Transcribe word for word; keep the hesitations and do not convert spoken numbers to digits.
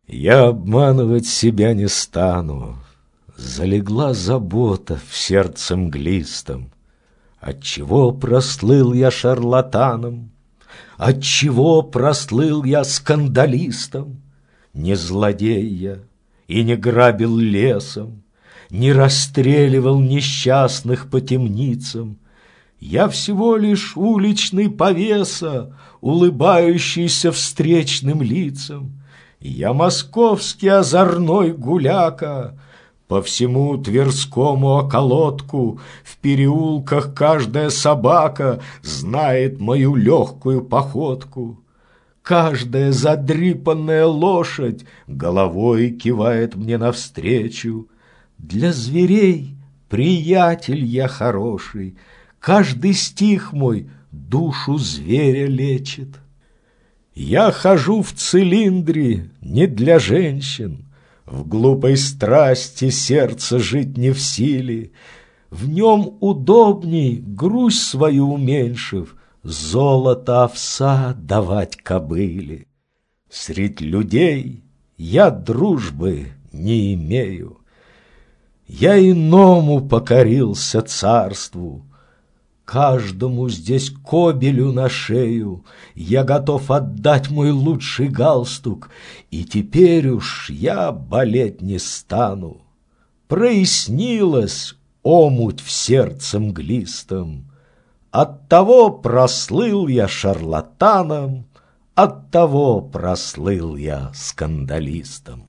Я обманывать себя не стану. Залегла забота в сердце мглистом. Отчего прослыл я шарлатаном? Отчего прослыл я скандалистом? Не злодей я и не грабил лесом, не расстреливал несчастных по темницам. Я всего лишь уличный повеса, улыбающийся встречным лицам. Я московский озорной гуляка, по всему Тверскому околотку в переулках каждая собака знает мою легкую походку. Каждая задрипанная лошадь головой кивает мне навстречу. Для зверей приятель я хороший, каждый стих мой душу зверя лечит. Я хожу в цилиндре не для женщин, в глупой страсти сердце жить не в силе. В нем удобней, грусть свою уменьшив, золото овса давать кобыле. Средь людей я дружбы не имею, я иному покорился царству. Каждому здесь кобелю на шею я готов отдать мой лучший галстук, и теперь уж я болеть не стану. Прояснилась омуть в сердце мглистом, оттого прослыл я шарлатаном, оттого прослыл я скандалистом.